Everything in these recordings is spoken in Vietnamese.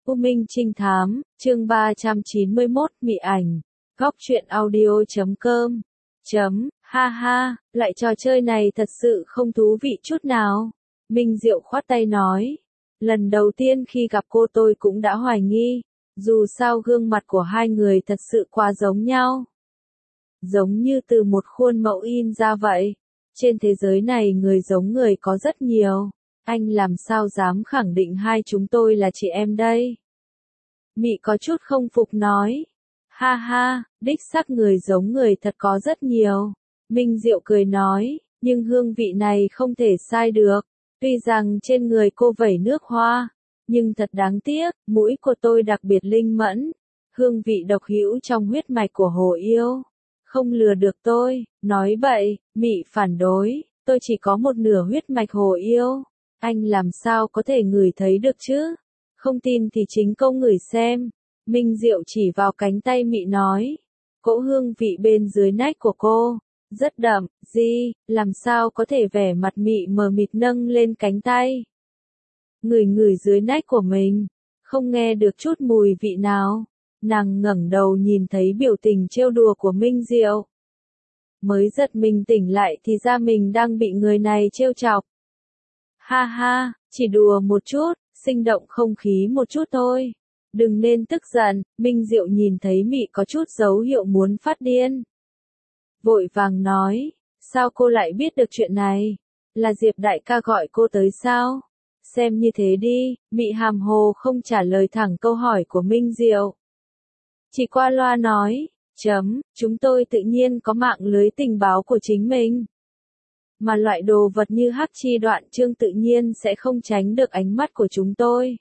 U Minh Trinh Thám, chương 391, Mị Ảnh, Góc truyện audio.com. Ha ha, lại trò chơi này thật sự không thú vị chút nào. Minh Diệu khoát tay nói. Lần đầu tiên khi gặp cô tôi cũng đã hoài nghi, dù sao gương mặt của hai người thật sự quá giống nhau. Giống như từ một khuôn mẫu in ra vậy. Trên thế giới này người giống người có rất nhiều. Anh làm sao dám khẳng định hai chúng tôi là chị em đây? Mị có chút không phục nói. Ha ha, đích xác người giống người thật có rất nhiều. Minh Diệu cười nói, nhưng hương vị này không thể sai được. Tuy rằng trên người cô vẩy nước hoa, nhưng thật đáng tiếc, mũi của tôi đặc biệt linh mẫn. Hương vị độc hữu trong huyết mạch của Hồ Yêu. Không lừa được tôi, nói bậy, Mị phản đối, tôi chỉ có một nửa huyết mạch Hồ Yêu. Anh làm sao có thể ngửi thấy được chứ? Không tin thì chính cô ngửi xem. Minh Diệu chỉ vào cánh tay Mị nói. Cỗ hương vị bên dưới nách của cô, rất đậm, làm sao có thể vẻ mặt Mị mờ mịt nâng lên cánh tay. Ngửi ngửi dưới nách của mình, không nghe được chút mùi vị nào. Nàng ngẩng đầu nhìn thấy biểu tình trêu đùa của Minh Diệu. Mới giật mình tỉnh lại thì ra mình đang bị người này trêu chọc. Ha ha, chỉ đùa một chút, sinh động không khí một chút thôi. Đừng nên tức giận, Minh Diệu nhìn thấy Mị có chút dấu hiệu muốn phát điên. Vội vàng nói, sao cô lại biết được chuyện này? Là Diệp đại ca gọi cô tới sao? Xem như thế đi, Mị hàm hồ không trả lời thẳng câu hỏi của Minh Diệu. Chỉ qua loa nói, chúng tôi tự nhiên có mạng lưới tình báo của chính mình. Mà loại đồ vật như hắc chi đoạn chương tự nhiên sẽ không tránh được ánh mắt của chúng tôi.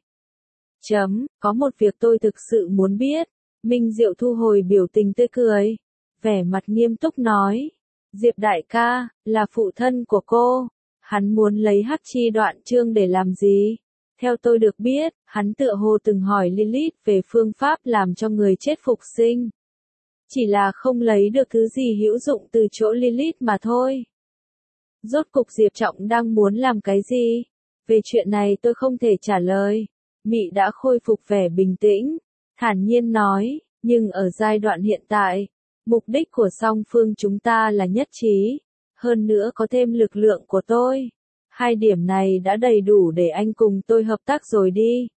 Có một việc tôi thực sự muốn biết. Minh Diệu thu hồi biểu tình tươi cười. Vẻ mặt nghiêm túc nói. Diệp đại ca, là phụ thân của cô. Hắn muốn lấy hắc chi đoạn chương để làm gì? Theo tôi được biết, hắn tựa hồ từng hỏi Lilith về phương pháp làm cho người chết phục sinh. Chỉ là không lấy được thứ gì hữu dụng từ chỗ Lilith mà thôi. Rốt cục Diệp Trọng đang muốn làm cái gì? Về chuyện này tôi không thể trả lời. Mị đã khôi phục vẻ bình tĩnh, thản nhiên nói, nhưng ở giai đoạn hiện tại, mục đích của song phương chúng ta là nhất trí, hơn nữa có thêm lực lượng của tôi. Hai điểm này đã đầy đủ để anh cùng tôi hợp tác rồi đi.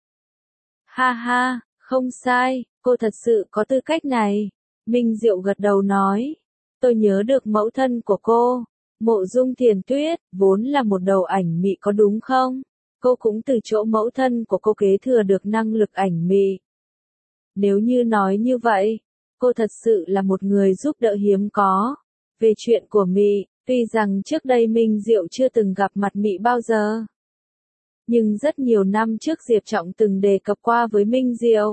Ha ha, không sai, cô thật sự có tư cách này. Minh Diệu gật đầu nói, tôi nhớ được mẫu thân của cô. Mộ Dung Thiền Tuyết, vốn là một đầu ảnh mị có đúng không? Cô cũng từ chỗ mẫu thân của cô kế thừa được năng lực ảnh mị. Nếu như nói như vậy, cô thật sự là một người giúp đỡ hiếm có. Về chuyện của Mị, tuy rằng trước đây Minh Diệu chưa từng gặp mặt Mị bao giờ. Nhưng rất nhiều năm trước Diệp Trọng từng đề cập qua với Minh Diệu.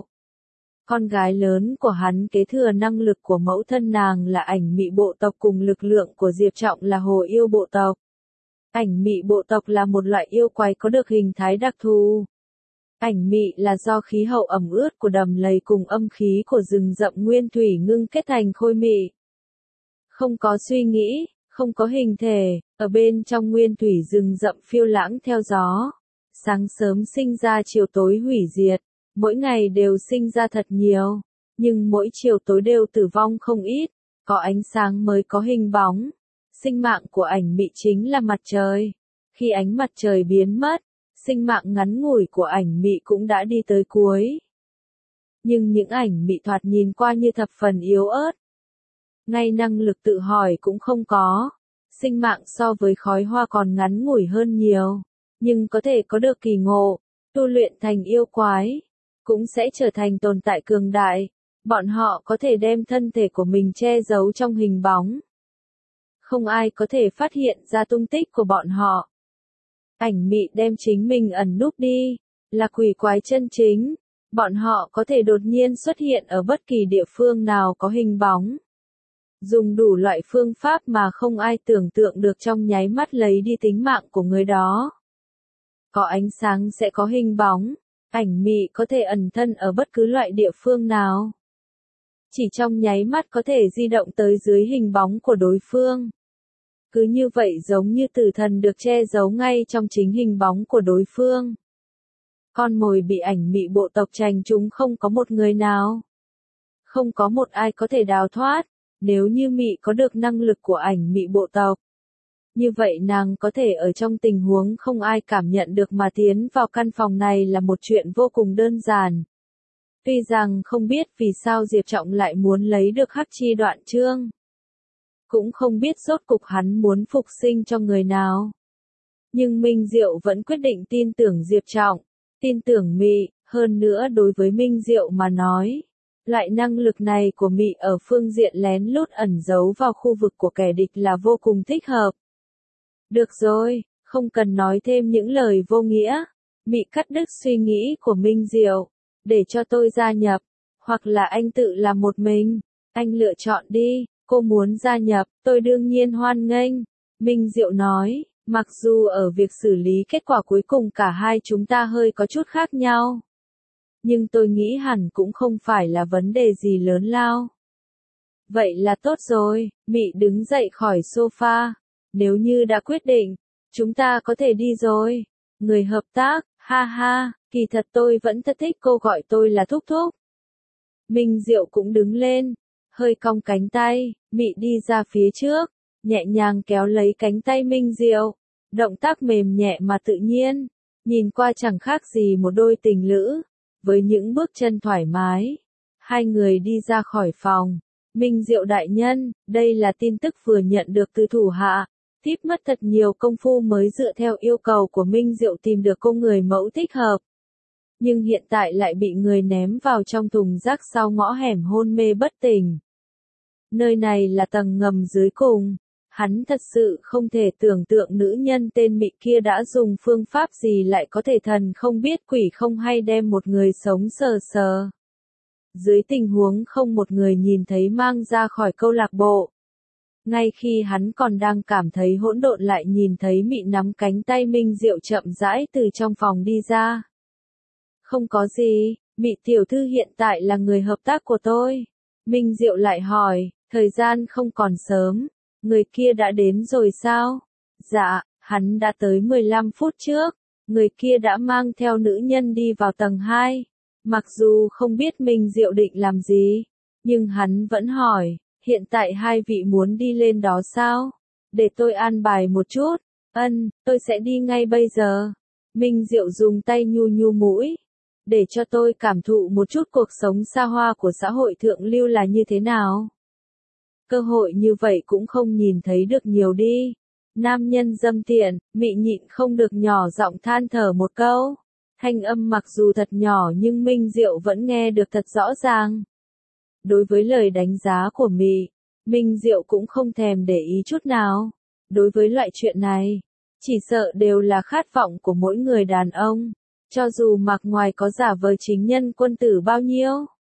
Con gái lớn của hắn kế thừa năng lực của mẫu thân nàng là ảnh mị bộ tộc cùng lực lượng của Diệp Trọng là Hồ Yêu bộ tộc. Ảnh mị bộ tộc là một loại yêu quái có được hình thái đặc thù. Ảnh mị là do khí hậu ẩm ướt của đầm lầy cùng âm khí của rừng rậm nguyên thủy ngưng kết thành khôi mị. Không có suy nghĩ, không có hình thể, ở bên trong nguyên thủy rừng rậm phiêu lãng theo gió. Sáng sớm sinh ra chiều tối hủy diệt. Mỗi ngày đều sinh ra thật nhiều, nhưng mỗi chiều tối đều tử vong không ít, có ánh sáng mới có hình bóng. Sinh mạng của ảnh mị chính là mặt trời. Khi ánh mặt trời biến mất, sinh mạng ngắn ngủi của ảnh mị cũng đã đi tới cuối. Nhưng những ảnh mị thoạt nhìn qua như thập phần yếu ớt. Ngay năng lực tự hỏi cũng không có. Sinh mạng so với khói hoa còn ngắn ngủi hơn nhiều, nhưng có thể có được kỳ ngộ, tu luyện thành yêu quái. Cũng sẽ trở thành tồn tại cường đại, bọn họ có thể đem thân thể của mình che giấu trong hình bóng. Không ai có thể phát hiện ra tung tích của bọn họ. Ảnh mị đem chính mình ẩn núp đi, là quỷ quái chân chính, bọn họ có thể đột nhiên xuất hiện ở bất kỳ địa phương nào có hình bóng. Dùng đủ loại phương pháp mà không ai tưởng tượng được trong nháy mắt lấy đi tính mạng của người đó. Có ánh sáng sẽ có hình bóng. Ảnh mị có thể ẩn thân ở bất cứ loại địa phương nào. Chỉ trong nháy mắt có thể di động tới dưới hình bóng của đối phương. Cứ như vậy giống như tử thần được che giấu ngay trong chính hình bóng của đối phương. Con mồi bị ảnh mị bộ tộc trành chúng không có một người nào. Không có một ai có thể đào thoát, nếu như mị có được năng lực của ảnh mị bộ tộc. Như vậy nàng có thể ở trong tình huống không ai cảm nhận được mà tiến vào căn phòng này là một chuyện vô cùng đơn giản. Tuy rằng không biết vì sao Diệp Trọng lại muốn lấy được Hắc Chi Đoạn Chương. Cũng không biết rốt cục hắn muốn phục sinh cho người nào. Nhưng Minh Diệu vẫn quyết định tin tưởng Diệp Trọng, tin tưởng mị, hơn nữa đối với Minh Diệu mà nói. Loại năng lực này của mị ở phương diện lén lút ẩn giấu vào khu vực của kẻ địch là vô cùng thích hợp. Được rồi, không cần nói thêm những lời vô nghĩa. Mị cắt đứt suy nghĩ của Minh Diệu. Để cho tôi gia nhập, hoặc là anh tự làm một mình. Anh lựa chọn đi, cô muốn gia nhập, tôi đương nhiên hoan nghênh. Minh Diệu nói, mặc dù ở việc xử lý kết quả cuối cùng cả hai chúng ta hơi có chút khác nhau. Nhưng tôi nghĩ hẳn cũng không phải là vấn đề gì lớn lao. Vậy là tốt rồi, Mị đứng dậy khỏi sofa. Nếu như đã quyết định, chúng ta có thể đi rồi. Người hợp tác, ha ha, kỳ thật tôi vẫn thật thích cô gọi tôi là Thúc Thúc. Minh Diệu cũng đứng lên, hơi cong cánh tay, Mị đi ra phía trước, nhẹ nhàng kéo lấy cánh tay Minh Diệu. Động tác mềm nhẹ mà tự nhiên, nhìn qua chẳng khác gì một đôi tình lữ. Với những bước chân thoải mái, hai người đi ra khỏi phòng. Minh Diệu đại nhân, đây là tin tức vừa nhận được từ thủ hạ. Thiếp mất thật nhiều công phu mới dựa theo yêu cầu của Minh Diệu tìm được cô người mẫu thích hợp. Nhưng hiện tại lại bị người ném vào trong thùng rác sau ngõ hẻm hôn mê bất tỉnh. Nơi này là tầng ngầm dưới cùng. Hắn thật sự không thể tưởng tượng nữ nhân tên Mị kia đã dùng phương pháp gì lại có thể thần không biết quỷ không hay đem một người sống sờ sờ. Dưới tình huống không một người nhìn thấy mang ra khỏi câu lạc bộ. Ngay khi hắn còn đang cảm thấy hỗn độn lại nhìn thấy Mị nắm cánh tay Minh Diệu chậm rãi từ trong phòng đi ra. Không có gì, Mị tiểu thư hiện tại là người hợp tác của tôi. Minh Diệu lại hỏi, thời gian không còn sớm, người kia đã đến rồi sao? Dạ, hắn đã tới 15 phút trước, người kia đã mang theo nữ nhân đi vào tầng 2. Mặc dù không biết Minh Diệu định làm gì, nhưng hắn vẫn hỏi. Hiện tại hai vị muốn đi lên đó sao? Để tôi an bài một chút. Tôi sẽ đi ngay bây giờ. Minh Diệu dùng tay nhu nhu mũi. Để cho tôi cảm thụ một chút cuộc sống xa hoa của xã hội thượng lưu là như thế nào. Cơ hội như vậy cũng không nhìn thấy được nhiều đi. Nam nhân dâm tiện, Mị nhịn không được nhỏ giọng than thở một câu. Thanh âm mặc dù thật nhỏ nhưng Minh Diệu vẫn nghe được thật rõ ràng. Đối với lời đánh giá của Mị, Minh Diệu cũng không thèm để ý chút nào. Đối với loại chuyện này, chỉ sợ đều là khát vọng của mỗi người đàn ông, cho dù mặc ngoài có giả vờ chính nhân quân tử bao nhiêu.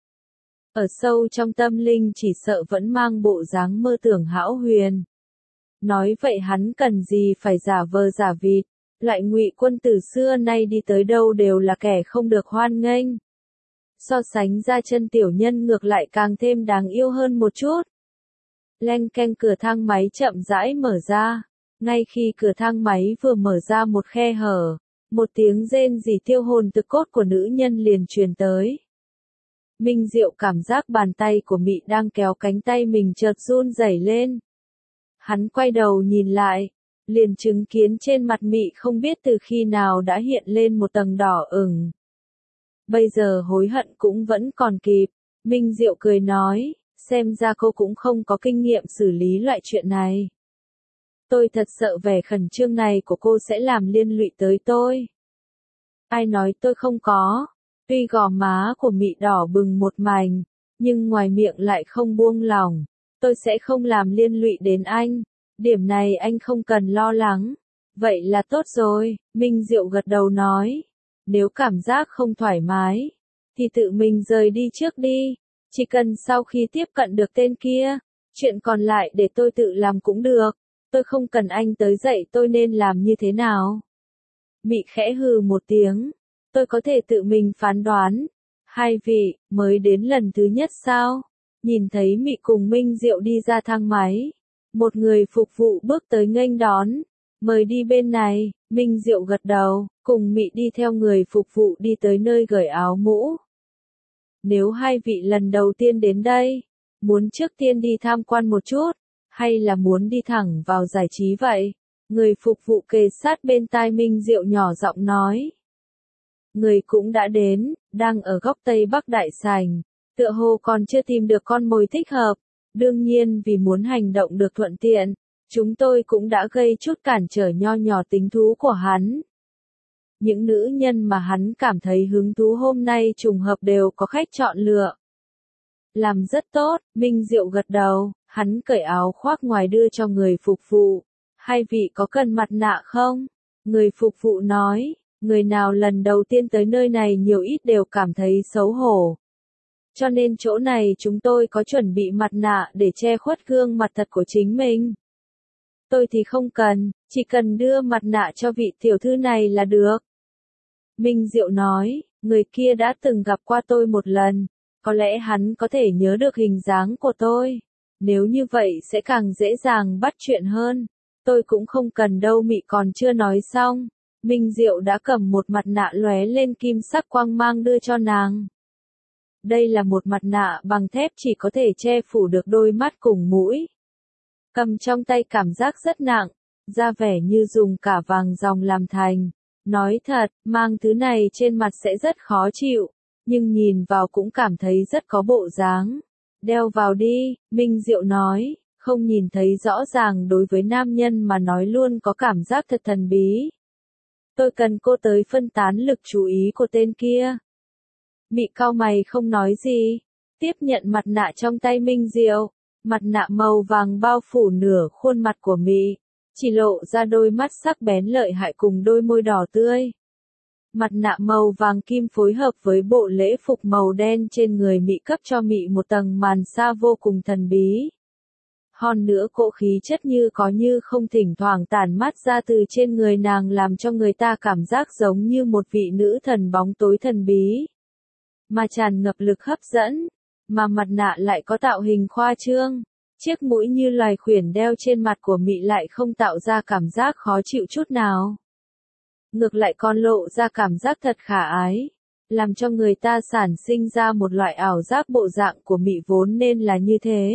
Ở sâu trong tâm linh chỉ sợ vẫn mang bộ dáng mơ tưởng hão huyền. Nói vậy hắn cần gì phải giả vờ giả vịt, loại ngụy quân tử xưa nay đi tới đâu đều là kẻ không được hoan nghênh. So sánh ra chân tiểu nhân ngược lại càng thêm đáng yêu hơn một chút. Leng keng cửa thang máy chậm rãi mở ra. Ngay khi cửa thang máy vừa mở ra một khe hở, một tiếng rên rỉ tiêu hồn từ cốt của nữ nhân liền truyền tới. Minh Diệu cảm giác bàn tay của Mị đang kéo cánh tay mình chợt run rẩy lên. Hắn quay đầu nhìn lại, liền chứng kiến trên mặt Mị không biết từ khi nào đã hiện lên một tầng đỏ ửng. Bây giờ hối hận cũng vẫn còn kịp. Minh Diệu cười nói, xem ra cô cũng không có kinh nghiệm xử lý loại chuyện này. Tôi thật sợ vẻ khẩn trương này của cô sẽ làm liên lụy tới tôi. Ai nói tôi không có. Tuy gò má của Mị đỏ bừng một mảnh, nhưng ngoài miệng lại không buông lỏng. Tôi sẽ không làm liên lụy đến anh. Điểm này anh không cần lo lắng. Vậy là tốt rồi, Minh Diệu gật đầu nói. Nếu cảm giác không thoải mái, thì tự mình rời đi trước đi. Chỉ cần sau khi tiếp cận được tên kia, chuyện còn lại để tôi tự làm cũng được. Tôi không cần anh tới dạy tôi nên làm như thế nào. Mị khẽ hừ một tiếng. Tôi có thể tự mình phán đoán. Hai vị, mới đến lần thứ nhất sao? Nhìn thấy Mị cùng Minh Diệu đi ra thang máy. Một người phục vụ bước tới nghênh đón. Mời đi bên này, Minh Diệu gật đầu, cùng Mị đi theo người phục vụ đi tới nơi gởi áo mũ. Nếu hai vị lần đầu tiên đến đây, muốn trước tiên đi tham quan một chút, hay là muốn đi thẳng vào giải trí vậy? Người phục vụ kề sát bên tai Minh Diệu nhỏ giọng nói. Người cũng đã đến, đang ở góc Tây Bắc đại sảnh, tựa hồ còn chưa tìm được con mồi thích hợp. Đương nhiên vì muốn hành động được thuận tiện, chúng tôi cũng đã gây chút cản trở nho nhỏ tính thú của hắn. Những nữ nhân mà hắn cảm thấy hứng thú hôm nay trùng hợp đều có khách chọn lựa. Làm rất tốt, Minh Diệu gật đầu, hắn cởi áo khoác ngoài đưa cho người phục vụ. Hai vị có cần mặt nạ không? Người phục vụ nói, người nào lần đầu tiên tới nơi này nhiều ít đều cảm thấy xấu hổ. Cho nên chỗ này chúng tôi có chuẩn bị mặt nạ để che khuất gương mặt thật của chính mình. Tôi thì không cần, chỉ cần đưa mặt nạ cho vị tiểu thư này là được. Minh Diệu nói, người kia đã từng gặp qua tôi một lần, có lẽ hắn có thể nhớ được hình dáng của tôi. Nếu như vậy sẽ càng dễ dàng bắt chuyện hơn. Tôi cũng không cần đâu. Mị còn chưa nói xong, Minh Diệu đã cầm một mặt nạ lóe lên kim sắc quang mang đưa cho nàng. Đây là một mặt nạ bằng thép chỉ có thể che phủ được đôi mắt cùng mũi. Cầm trong tay cảm giác rất nặng, ra vẻ như dùng cả vàng ròng làm thành. Nói thật, mang thứ này trên mặt sẽ rất khó chịu, nhưng nhìn vào cũng cảm thấy rất có bộ dáng. Đeo vào đi, Minh Diệu nói, không nhìn thấy rõ ràng đối với nam nhân mà nói luôn có cảm giác thật thần bí. Tôi cần cô tới phân tán lực chú ý của tên kia. Mị cau mày không nói gì, tiếp nhận mặt nạ trong tay Minh Diệu. Mặt nạ màu vàng bao phủ nửa khuôn mặt của Mị, chỉ lộ ra đôi mắt sắc bén lợi hại cùng đôi môi đỏ tươi. Mặt nạ màu vàng kim phối hợp với bộ lễ phục màu đen trên người Mị cấp cho Mị một tầng màn sa vô cùng thần bí. Hơn nữa cỗ khí chất như có như không thỉnh thoảng tản mát ra từ trên người nàng làm cho người ta cảm giác giống như một vị nữ thần bóng tối thần bí. Mà tràn ngập lực hấp dẫn, mà mặt nạ lại có tạo hình khoa trương. Chiếc mũi như loài khuyển đeo trên mặt của Mị lại không tạo ra cảm giác khó chịu chút nào. Ngược lại còn lộ ra cảm giác thật khả ái, làm cho người ta sản sinh ra một loại ảo giác bộ dạng của Mị vốn nên là như thế.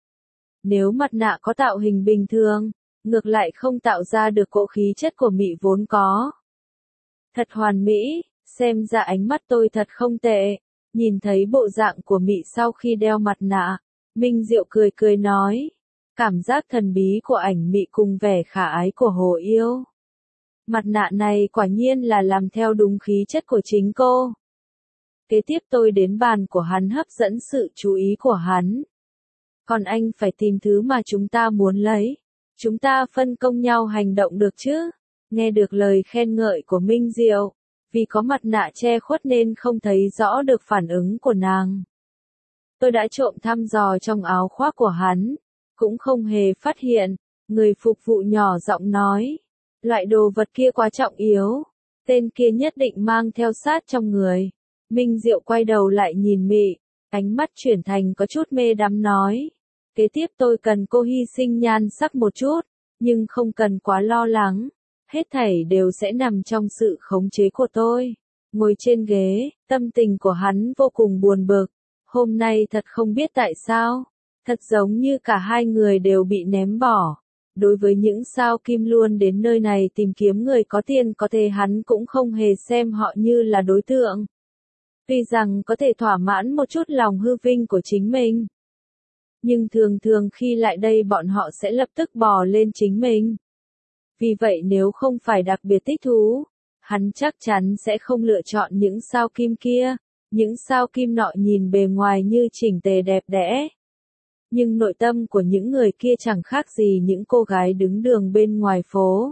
Nếu mặt nạ có tạo hình bình thường, ngược lại không tạo ra được cỗ khí chất của Mị vốn có. Thật hoàn mỹ, xem ra ánh mắt tôi thật không tệ. Nhìn thấy bộ dạng của Mị sau khi đeo mặt nạ, Minh Diệu cười cười nói, cảm giác thần bí của ảnh Mị cùng vẻ khả ái của Hồ Yêu. Mặt nạ này quả nhiên là làm theo đúng khí chất của chính cô. Kế tiếp tôi đến bàn của hắn hấp dẫn sự chú ý của hắn. Còn anh phải tìm thứ mà chúng ta muốn lấy. Chúng ta phân công nhau hành động được chứ? Nghe được lời khen ngợi của Minh Diệu, vì có mặt nạ che khuất nên không thấy rõ được phản ứng của nàng. Tôi đã trộm thăm dò trong áo khoác của hắn, cũng không hề phát hiện. Người phục vụ nhỏ giọng nói, loại đồ vật kia quá trọng yếu, tên kia nhất định mang theo sát trong người. Minh Diệu quay đầu lại nhìn Mị, ánh mắt chuyển thành có chút mê đắm nói, kế tiếp tôi cần cô hy sinh nhan sắc một chút, nhưng không cần quá lo lắng, hết thảy đều sẽ nằm trong sự khống chế của tôi. Ngồi trên ghế, tâm tình của hắn vô cùng buồn bực, hôm nay thật không biết tại sao, thật giống như cả hai người đều bị ném bỏ. Đối với những sao kim luôn đến nơi này tìm kiếm người có tiền có thể hắn cũng không hề xem họ như là đối tượng. Tuy rằng có thể thỏa mãn một chút lòng hư vinh của chính mình, nhưng thường thường khi lại đây bọn họ sẽ lập tức bò lên chính mình. Vì vậy nếu không phải đặc biệt thích thú, hắn chắc chắn sẽ không lựa chọn những sao kim kia. Những sao kim nọ nhìn bề ngoài như chỉnh tề đẹp đẽ, nhưng nội tâm của những người kia chẳng khác gì những cô gái đứng đường bên ngoài phố.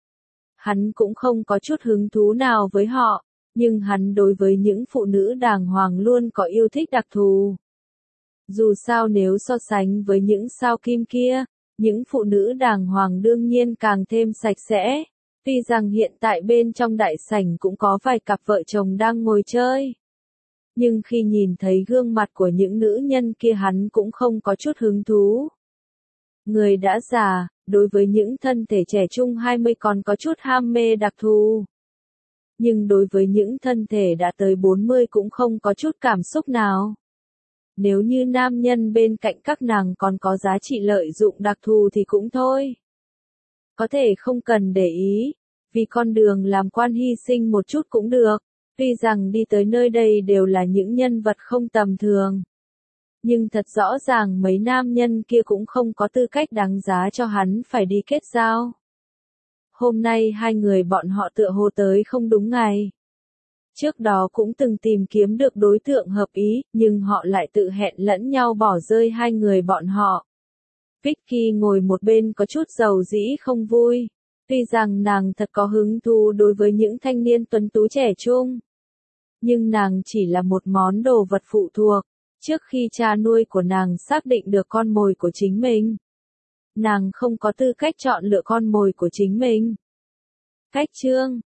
Hắn cũng không có chút hứng thú nào với họ, nhưng hắn đối với những phụ nữ đàng hoàng luôn có yêu thích đặc thù. Dù sao nếu so sánh với những sao kim kia, những phụ nữ đàng hoàng đương nhiên càng thêm sạch sẽ. Tuy rằng hiện tại bên trong đại sảnh cũng có vài cặp vợ chồng đang ngồi chơi, nhưng khi nhìn thấy gương mặt của những nữ nhân kia hắn cũng không có chút hứng thú. Người đã già, đối với những thân thể trẻ trung 20 còn có chút ham mê đặc thù. Nhưng đối với những thân thể đã tới 40 cũng không có chút cảm xúc nào. Nếu như nam nhân bên cạnh các nàng còn có giá trị lợi dụng đặc thù thì cũng thôi. Có thể không cần để ý, vì con đường làm quan hy sinh một chút cũng được. Tuy rằng đi tới nơi đây đều là những nhân vật không tầm thường. Nhưng thật rõ ràng mấy nam nhân kia cũng không có tư cách đáng giá cho hắn phải đi kết giao. Hôm nay hai người bọn họ tựa hồ tới không đúng ngày. Trước đó cũng từng tìm kiếm được đối tượng hợp ý, nhưng họ lại tự hẹn lẫn nhau bỏ rơi hai người bọn họ. Vicky ngồi một bên có chút dầu dĩ không vui. Tuy rằng nàng thật có hứng thú đối với những thanh niên tuấn tú trẻ trung. Nhưng nàng chỉ là một món đồ vật phụ thuộc. Trước khi cha nuôi của nàng xác định được con mồi của chính mình, nàng không có tư cách chọn lựa con mồi của chính mình. Cách chương